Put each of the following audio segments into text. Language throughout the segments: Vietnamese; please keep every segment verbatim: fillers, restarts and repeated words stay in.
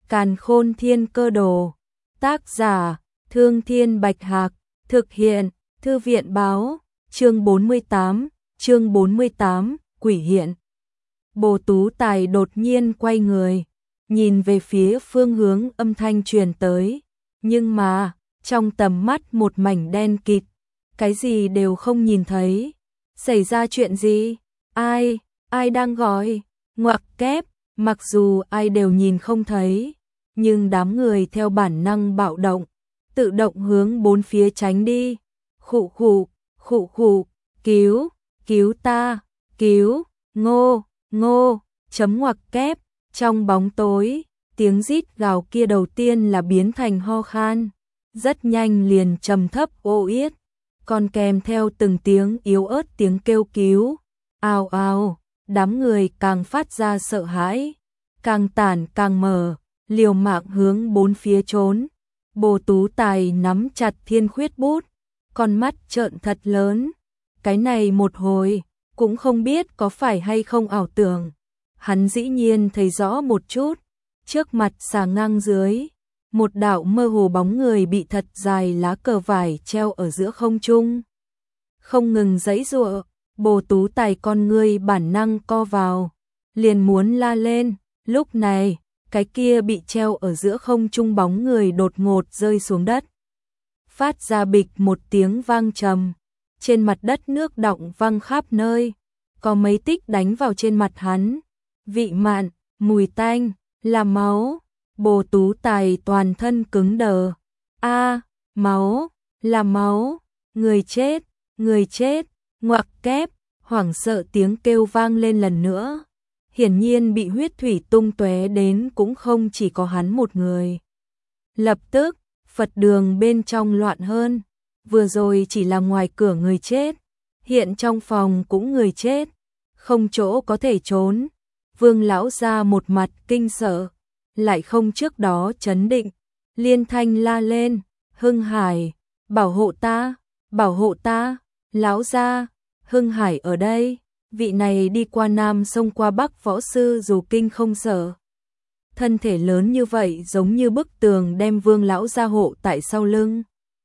Càn Khôn Thiên Cơ Đồ. Tác giả: Thương Thiên Bạch Hạc. Thực hiện: Thư viện Báo. Chương bốn mươi tám, chương bốn mươi tám, Quỷ Hiện. Bồ Tú Tài đột nhiên quay người, nhìn về phía phương hướng âm thanh truyền tới, nhưng mà, trong tầm mắt một mảnh đen kịt, cái gì đều không nhìn thấy. Xảy ra chuyện gì? Ai? Ai đang gọi? Ngoặc kép, mặc dù ai đều nhìn không thấy, nhưng đám người theo bản năng bạo động, tự động hướng bốn phía tránh đi. Khụ khụ, khụ khụ, cứu, cứu ta, cứu, ngô, ngô, chấm ngoặc kép, trong bóng tối, tiếng rít gào kia đầu tiên là biến thành ho khan, rất nhanh liền trầm thấp ô yết, còn kèm theo từng tiếng yếu ớt tiếng kêu cứu. Ào ào, đám người càng phát ra sợ hãi, càng tản càng mở, liều mạng hướng bốn phía trốn. Bồ Tú Tài nắm chặt thiên khuyết bút, con mắt trợn thật lớn, cái này một hồi, cũng không biết có phải hay không ảo tưởng. Hắn dĩ nhiên thấy rõ một chút, trước mặt xà ngang dưới, một đạo mơ hồ bóng người bị thật dài lá cờ vải treo ở giữa không trung. Không ngừng giãy giụa, Bồ Tú Tài con ngươi bản năng co vào, liền muốn la lên, lúc này, cái kia bị treo ở giữa không trung bóng người đột ngột rơi xuống đất. Phát ra bịch một tiếng vang trầm, trên mặt đất nước đọng văng khắp nơi, có mấy tích đánh vào trên mặt hắn, vị mạn, mùi tanh, là máu. Bồ Tú Tài toàn thân cứng đờ. A, máu, là máu, người chết, người chết, ngoặc kép, hoảng sợ tiếng kêu vang lên lần nữa. Hiển nhiên bị huyết thủy tung tóe đến cũng không chỉ có hắn một người. Lập tức, Phật đường bên trong loạn hơn, vừa rồi chỉ là ngoài cửa người chết, hiện trong phòng cũng người chết, không chỗ có thể trốn. Vương lão ra một mặt kinh sợ, lại không trước đó trấn định, liên thanh la lên, Hưng Hải, bảo hộ ta, bảo hộ ta, lão gia, Hưng Hải ở đây, vị này đi qua Nam sông qua Bắc võ sư dù kinh không sợ. Thân thể lớn như vậy giống như bức tường đem Vương lão gia hộ tại sau lưng.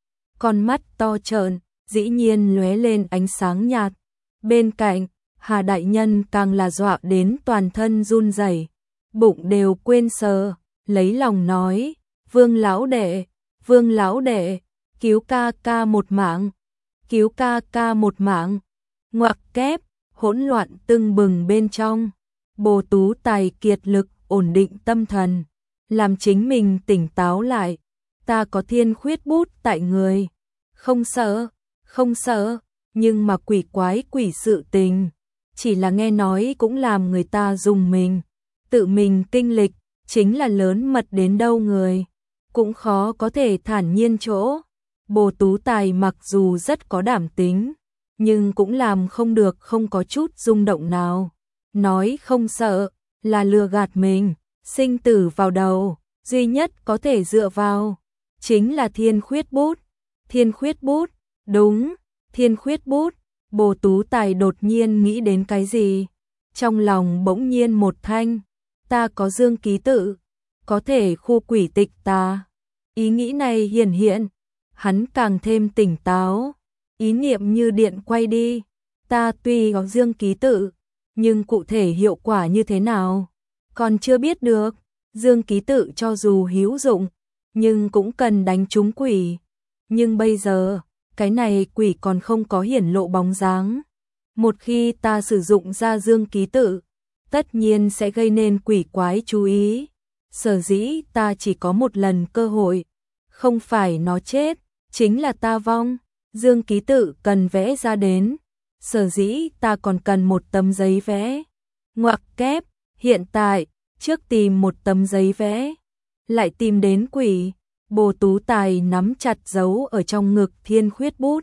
Con mắt to trợn, dĩ nhiên lóe lên ánh sáng nhạt. Bên cạnh, Hà đại nhân càng là dọa đến toàn thân run rẩy, bụng đều quên sờ, lấy lòng nói, Vương lão đệ, Vương lão đệ, cứu ca ca một mạng, cứu ca ca một mạng. Ngoặc kép, hỗn loạn tưng bừng bên trong. Bồ Tú Tài kiệt lực ổn định tâm thần, làm chính mình tỉnh táo lại. Ta có thiên khuyết bút tại người, không sợ, không sợ, nhưng mà quỷ quái quỷ sự tình, chỉ là nghe nói cũng làm người ta dùng mình. Tự mình kinh lịch, chính là lớn mật đến đâu người, cũng khó có thể thản nhiên chỗ. Bồ Tú Tài mặc dù rất có đảm tính, nhưng cũng làm không được không có chút rung động nào. Nói không sợ, là lừa gạt mình, sinh tử vào đầu, duy nhất có thể dựa vào, chính là thiên khuyết bút. Thiên khuyết bút, đúng, thiên khuyết bút. Bồ Tú Tài đột nhiên nghĩ đến cái gì, trong lòng bỗng nhiên một thanh, ta có dương ký tự, có thể khu quỷ tịch ta. Ý nghĩ này hiển hiện, hắn càng thêm tỉnh táo, ý niệm như điện quay đi, ta tuy có dương ký tự, nhưng cụ thể hiệu quả như thế nào, còn chưa biết được. Dương ký tự cho dù hữu dụng, nhưng cũng cần đánh trúng quỷ, nhưng bây giờ, cái này quỷ còn không có hiển lộ bóng dáng. Một khi ta sử dụng ra dương ký tự, tất nhiên sẽ gây nên quỷ quái chú ý. Sở dĩ ta chỉ có một lần cơ hội, không phải nó chết, chính là ta vong. Dương ký tự cần vẽ ra đến, sở dĩ ta còn cần một tấm giấy vẽ. Ngoặc kép, hiện tại, trước tìm một tấm giấy vẽ, lại tìm đến quỷ. Bồ Tú Tài nắm chặt dấu ở trong ngực thiên khuyết bút,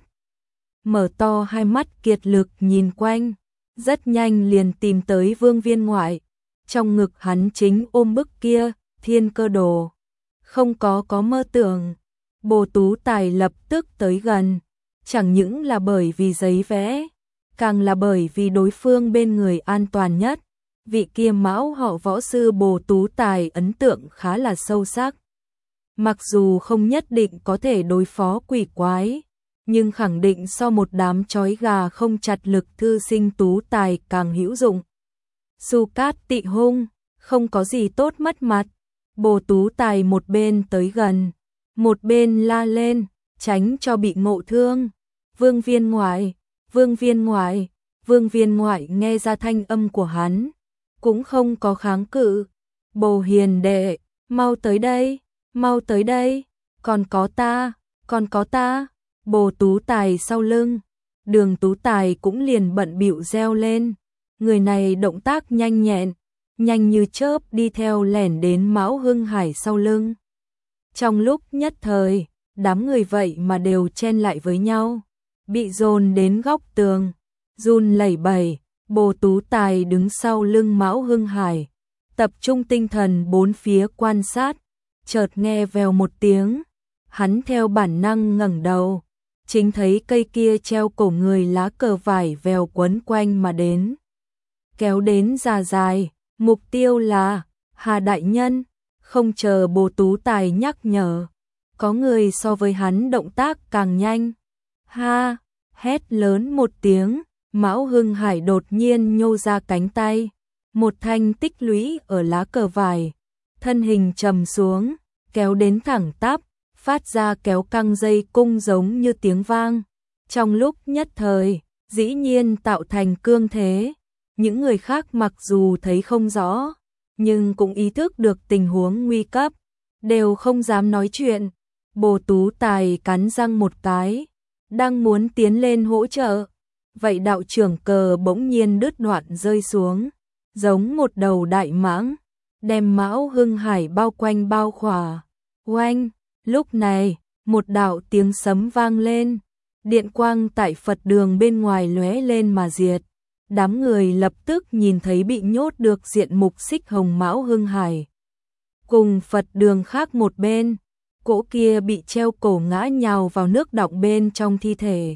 mở to hai mắt kiệt lực nhìn quanh, rất nhanh liền tìm tới Vương viên ngoại. Trong ngực hắn chính ôm bức kia, thiên cơ đồ. Không có có mơ tưởng, Bồ Tú Tài lập tức tới gần, chẳng những là bởi vì giấy vẽ, càng là bởi vì đối phương bên người an toàn nhất. vị kia Mão họ Võ sư Bồ Tú Tài ấn tượng khá là sâu sắc. Mặc dù không nhất định có thể đối phó quỷ quái, nhưng khẳng định so một đám chói gà không chặt lực thư sinh Tú Tài càng hữu dụng. Su Cát Tị hung, không có gì tốt mất mặt. Bồ Tú Tài một bên tới gần, một bên la lên, tránh cho bị ngộ thương. Vương Viên Ngoại, Vương Viên Ngoại, Vương Viên Ngoại nghe ra thanh âm của hắn, cũng không có kháng cự. Bồ hiền đệ, mau tới đây, mau tới đây, còn có ta, còn có ta. Bồ Tú Tài sau lưng, Đường Tú Tài cũng liền bận bịu reo lên. Người này động tác nhanh nhẹn, nhanh như chớp đi theo lẻn đến Mão Hưng Hải sau lưng. Trong lúc nhất thời, đám người vậy mà đều chen lại với nhau, bị dồn đến góc tường, run lẩy bẩy. Bồ Tú Tài đứng sau lưng Mão Hưng Hải, tập trung tinh thần bốn phía quan sát, chợt nghe vèo một tiếng, hắn theo bản năng ngẩng đầu, chính thấy cây kia treo cổ người lá cờ vải vèo quấn quanh mà đến, kéo đến già dài, mục tiêu là Hà đại nhân. Không chờ Bồ Tú Tài nhắc nhở, có người so với hắn động tác càng nhanh. Ha, hét lớn một tiếng, Mão Hưng Hải đột nhiên nhô ra cánh tay, một thanh tích lũy ở lá cờ vải, thân hình trầm xuống, kéo đến thẳng tắp, phát ra kéo căng dây cung giống như tiếng vang. Trong lúc nhất thời, dĩ nhiên tạo thành cương thế. Những người khác mặc dù thấy không rõ, nhưng cũng ý thức được tình huống nguy cấp, đều không dám nói chuyện. Bồ Tú Tài cắn răng một cái, đang muốn tiến lên hỗ trợ, vậy đạo trưởng cờ bỗng nhiên đứt đoạn rơi xuống, giống một đầu đại mãng, đem Mão Hưng Hải bao quanh bao khỏa. Oanh, lúc này, một đạo tiếng sấm vang lên, điện quang tại Phật đường bên ngoài lóe lên mà diệt. Đám người lập tức nhìn thấy bị nhốt được diện mục xích hồng Mão Hưng Hải. Cùng Phật đường khác một bên, cỗ kia bị treo cổ ngã nhào vào nước đọng bên trong thi thể.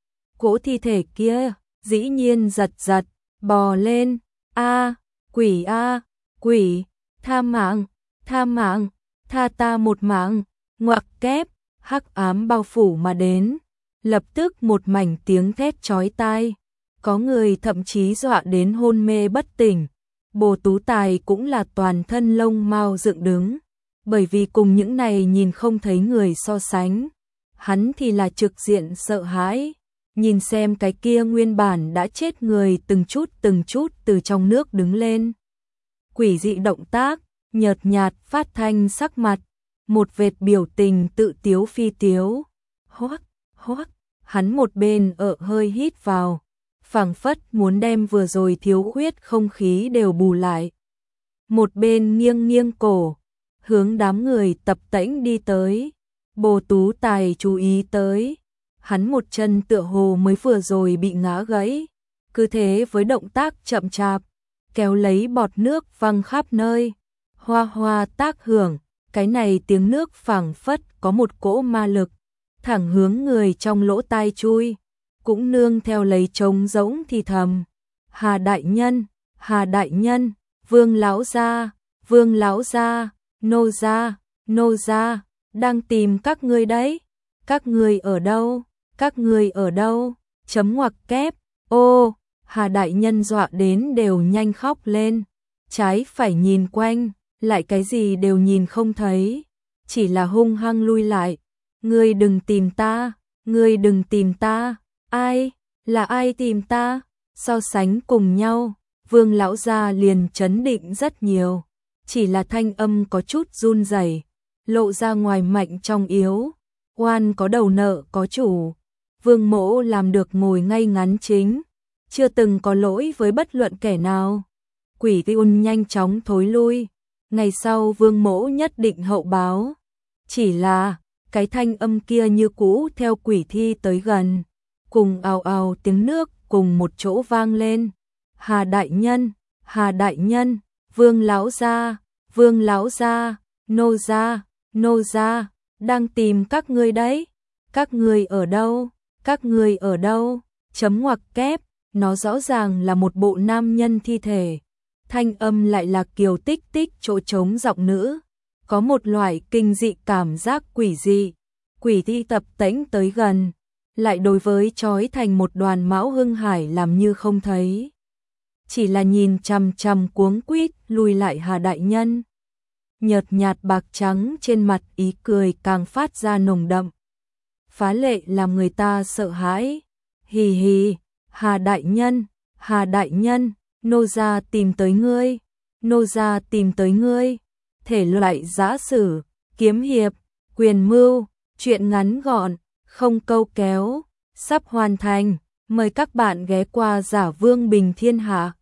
Cỗ thi thể kia, dĩ nhiên giật giật, bò lên, a quỷ a quỷ, tha mạng, tha mạng, tha ta một mạng, ngoặc kép, hắc ám bao phủ mà đến. Lập tức một mảnh tiếng thét chói tai. Có người thậm chí dọa đến hôn mê bất tỉnh. Bồ Tú Tài cũng là toàn thân lông mao dựng đứng, bởi vì cùng những này nhìn không thấy người so sánh, hắn thì là trực diện sợ hãi, nhìn xem cái kia nguyên bản đã chết người từng chút từng chút từ trong nước đứng lên. Quỷ dị động tác, nhợt nhạt phát thanh sắc mặt, một vệt biểu tình tự tiếu phi tiếu. Hoắc, hoắc, hắn một bên ở hơi hít vào, phảng phất muốn đem vừa rồi thiếu khuyết không khí đều bù lại. Một bên nghiêng nghiêng cổ, hướng đám người tập tễnh đi tới. Bồ Tú Tài chú ý tới, hắn một chân tựa hồ mới vừa rồi bị ngã gãy, cứ thế với động tác chậm chạp, kéo lấy bọt nước văng khắp nơi, hoa hoa tác hưởng, cái này tiếng nước phảng phất có một cỗ ma lực, thẳng hướng người trong lỗ tai chui. Cũng nương theo lấy trống rỗng thì thầm, Hà đại nhân, Hà đại nhân, Vương lão gia, Vương lão gia, nô gia, nô gia, đang tìm các ngươi đấy. Các ngươi ở đâu? Các ngươi ở đâu? Chấm ngoặc kép. Ô, Hà đại nhân dọa đến đều nhanh khóc lên, trái phải nhìn quanh, lại cái gì đều nhìn không thấy, chỉ là hung hăng lui lại. Ngươi đừng tìm ta, ngươi đừng tìm ta. Ai, là ai tìm ta? So sánh cùng nhau, Vương lão gia liền chấn định rất nhiều, chỉ là thanh âm có chút run rẩy, lộ ra ngoài mạnh trong yếu. Oan có đầu nợ có chủ, Vương mỗ làm được ngồi ngay ngắn chính, chưa từng có lỗi với bất luận kẻ nào. Quỷ Tiun nhanh chóng thối lui, ngày sau Vương mỗ nhất định hậu báo. Chỉ là, cái thanh âm kia như cũ theo quỷ thi tới gần, cùng ào ào tiếng nước cùng một chỗ vang lên. Hà đại nhân, Hà đại nhân, Vương lão gia, Vương lão gia, nô gia, nô gia, đang tìm các ngươi đấy. Các ngươi ở đâu? Các ngươi ở đâu? Chấm ngoặc kép, nó rõ ràng là một bộ nam nhân thi thể, thanh âm lại là Kiều Tích Tích chỗ trống giọng nữ, có một loại kinh dị cảm giác quỷ dị, quỷ thi tập tễnh tới gần, lại đối với trói thành một đoàn Mão Hưng Hải làm như không thấy. Chỉ là nhìn chằm chằm cuống quýt lùi lại Hà đại nhân. Nhợt nhạt bạc trắng trên mặt ý cười càng phát ra nồng đậm. Phá lệ làm người ta sợ hãi. Hì hì, Hà đại nhân, Hà đại nhân, nô gia tìm tới ngươi, nô gia tìm tới ngươi. Thể loại giã sử, kiếm hiệp, quyền mưu, truyện ngắn gọn, không câu kéo, sắp hoàn thành. Mời các bạn ghé qua Giả Vương Bình Thiên Hạ.